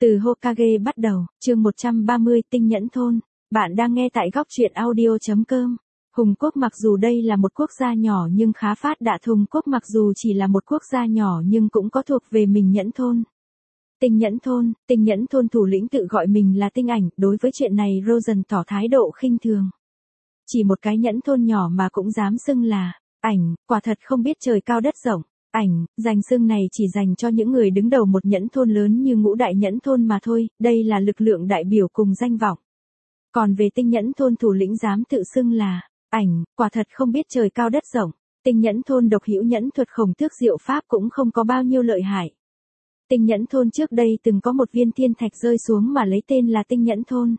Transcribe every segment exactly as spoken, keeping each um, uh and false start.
Từ Hokage bắt đầu, chương một trăm ba mươi Tinh Nhẫn Thôn. Bạn đang nghe tại góc truyện audio chấm com. Hùng Quốc mặc dù đây là một quốc gia nhỏ nhưng khá phát đạt. Hùng Quốc mặc dù chỉ là một quốc gia nhỏ nhưng cũng có thuộc về mình Nhẫn Thôn. Tinh Nhẫn Thôn, Tinh Nhẫn Thôn thủ lĩnh tự gọi mình là Tinh Ảnh. Đối với chuyện này Rosen tỏ thái độ khinh thường. Chỉ một cái Nhẫn Thôn nhỏ mà cũng dám xưng là Ảnh, quả thật không biết trời cao đất rộng. Ảnh, danh xưng này chỉ dành cho những người đứng đầu một nhẫn thôn lớn như Ngũ Đại Nhẫn Thôn mà thôi, đây là lực lượng đại biểu cùng danh vọng. Còn về Tinh Nhẫn Thôn thủ lĩnh dám tự xưng là Ảnh, quả thật không biết trời cao đất rộng. Tinh Nhẫn Thôn độc hữu nhẫn thuật khổng tước diệu pháp cũng không có bao nhiêu lợi hại. Tinh Nhẫn Thôn trước đây từng có một viên thiên thạch rơi xuống mà lấy tên là Tinh Nhẫn Thôn.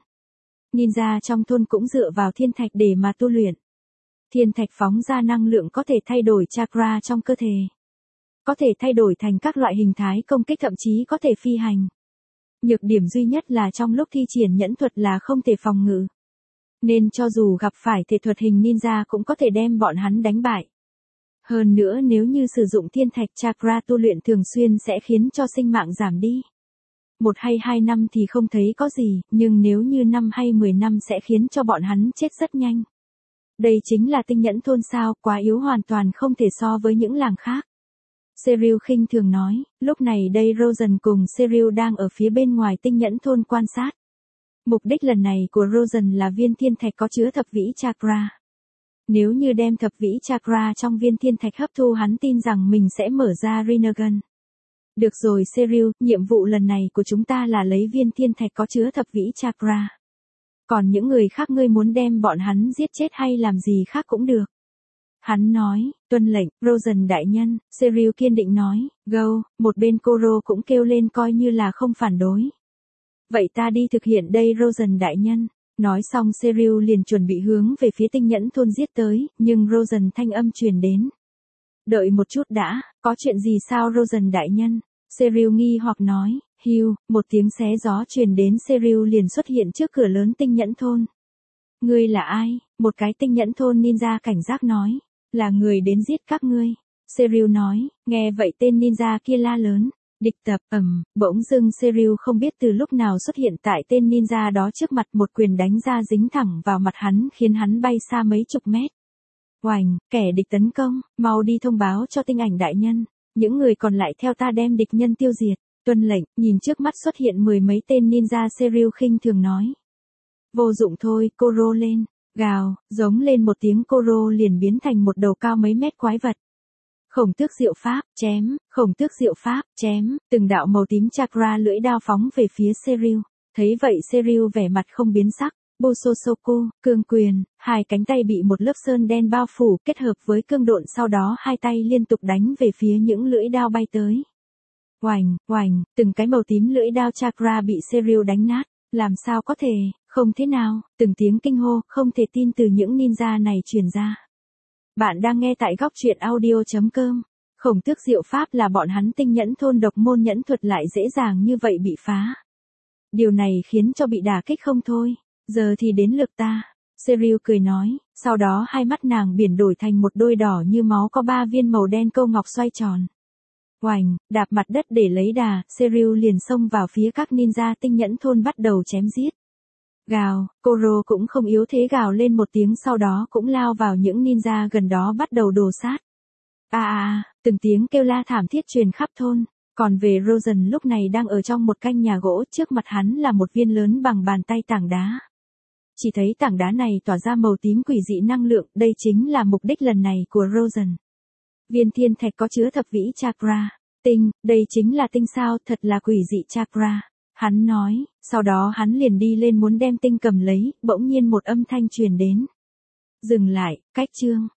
Ninja trong thôn cũng dựa vào thiên thạch để mà tu luyện. Thiên thạch phóng ra năng lượng có thể thay đổi chakra trong cơ thể. Có thể thay đổi thành các loại hình thái công kích, thậm chí có thể phi hành. Nhược điểm duy nhất là trong lúc thi triển nhẫn thuật là không thể phòng ngự. Nên cho dù gặp phải thể thuật hình ninja cũng có thể đem bọn hắn đánh bại. Hơn nữa nếu như sử dụng thiên thạch chakra tu luyện thường xuyên sẽ khiến cho sinh mạng giảm đi. Một hay hai năm thì không thấy có gì, nhưng nếu như năm hay mười năm sẽ khiến cho bọn hắn chết rất nhanh. Đây chính là Tinh Nhẫn Thôn sao, quá yếu hoàn toàn không thể so với những làng khác. Serial khinh thường nói, lúc này đây Rosen cùng Serial đang ở phía bên ngoài Tinh Nhẫn Thôn quan sát. Mục đích lần này của Rosen là viên thiên thạch có chứa thập vĩ chakra. Nếu như đem thập vĩ chakra trong viên thiên thạch hấp thu, hắn tin rằng mình sẽ mở ra Rinnegan. Được rồi Serial, nhiệm vụ lần này của chúng ta là lấy viên thiên thạch có chứa thập vĩ chakra. Còn những người khác ngươi muốn đem bọn hắn giết chết hay làm gì khác cũng được. Hắn nói, tuân lệnh, Rosen đại nhân, Serial kiên định nói, go, một bên Koro cũng kêu lên coi như là không phản đối. Vậy ta đi thực hiện đây Rosen đại nhân. Nói xong Serial liền chuẩn bị hướng về phía Tinh Nhẫn Thôn giết tới, nhưng Rosen thanh âm truyền đến. Đợi một chút đã, có chuyện gì sao Rosen đại nhân? Serial nghi hoặc nói, hiu, một tiếng xé gió truyền đến, Serial liền xuất hiện trước cửa lớn Tinh Nhẫn Thôn. Ngươi là ai? Một cái Tinh Nhẫn Thôn ninja cảnh giác nói. Là người đến giết các ngươi. Serial nói, nghe vậy tên ninja kia la lớn. Địch tập, ầm, bỗng dưng Serial không biết từ lúc nào xuất hiện tại tên ninja đó trước mặt, một quyền đánh ra dính thẳng vào mặt hắn khiến hắn bay xa mấy chục mét. Oành, kẻ địch tấn công, mau đi thông báo cho Tinh Ảnh đại nhân. Những người còn lại theo ta đem địch nhân tiêu diệt. Tuân lệnh, nhìn trước mắt xuất hiện mười mấy tên ninja, Serial khinh thường nói. Vô dụng thôi, Koro lên. Gào, giống lên một tiếng, Koro liền biến thành một đầu cao mấy mét quái vật. Khổng tước diệu pháp, chém, khổng tước diệu pháp, chém, từng đạo màu tím chakra lưỡi đao phóng về phía Serial. Thấy vậy Serial vẻ mặt không biến sắc, Busosoku, cương quyền, hai cánh tay bị một lớp sơn đen bao phủ kết hợp với cương độn, sau đó hai tay liên tục đánh về phía những lưỡi đao bay tới. Oành, oành, từng cái màu tím lưỡi đao chakra bị Serial đánh nát, làm sao có thể, không thế nào, từng tiếng kinh hô, không thể tin từ những ninja này truyền ra. Bạn đang nghe tại góc truyện audio chấm com. Khổng tước diệu pháp là bọn hắn Tinh Nhẫn Thôn độc môn nhẫn thuật lại dễ dàng như vậy bị phá. Điều này khiến cho bị đả kích không thôi. Giờ thì đến lượt ta. Serial cười nói, sau đó hai mắt nàng biển đổi thành một đôi đỏ như máu, có ba viên màu đen câu ngọc xoay tròn. Oành, đạp mặt đất để lấy đà, Serial liền xông vào phía các ninja Tinh Nhẫn Thôn bắt đầu chém giết. Gào, Koro cũng không yếu thế gào lên một tiếng, sau đó cũng lao vào những ninja gần đó bắt đầu đồ sát. À à, từng tiếng kêu la thảm thiết truyền khắp thôn. Còn về Rosen lúc này đang ở trong một căn nhà gỗ, trước mặt hắn là một viên lớn bằng bàn tay tảng đá. Chỉ thấy tảng đá này tỏa ra màu tím quỷ dị năng lượng, đây chính là mục đích lần này của Rosen. Viên thiên thạch có chứa thập vĩ chakra. Tinh, đây chính là tinh sao, thật là quỷ dị chakra. Hắn nói, sau đó hắn liền đi lên muốn đem tinh cầm lấy, bỗng nhiên một âm thanh truyền đến. Dừng lại, cách chương,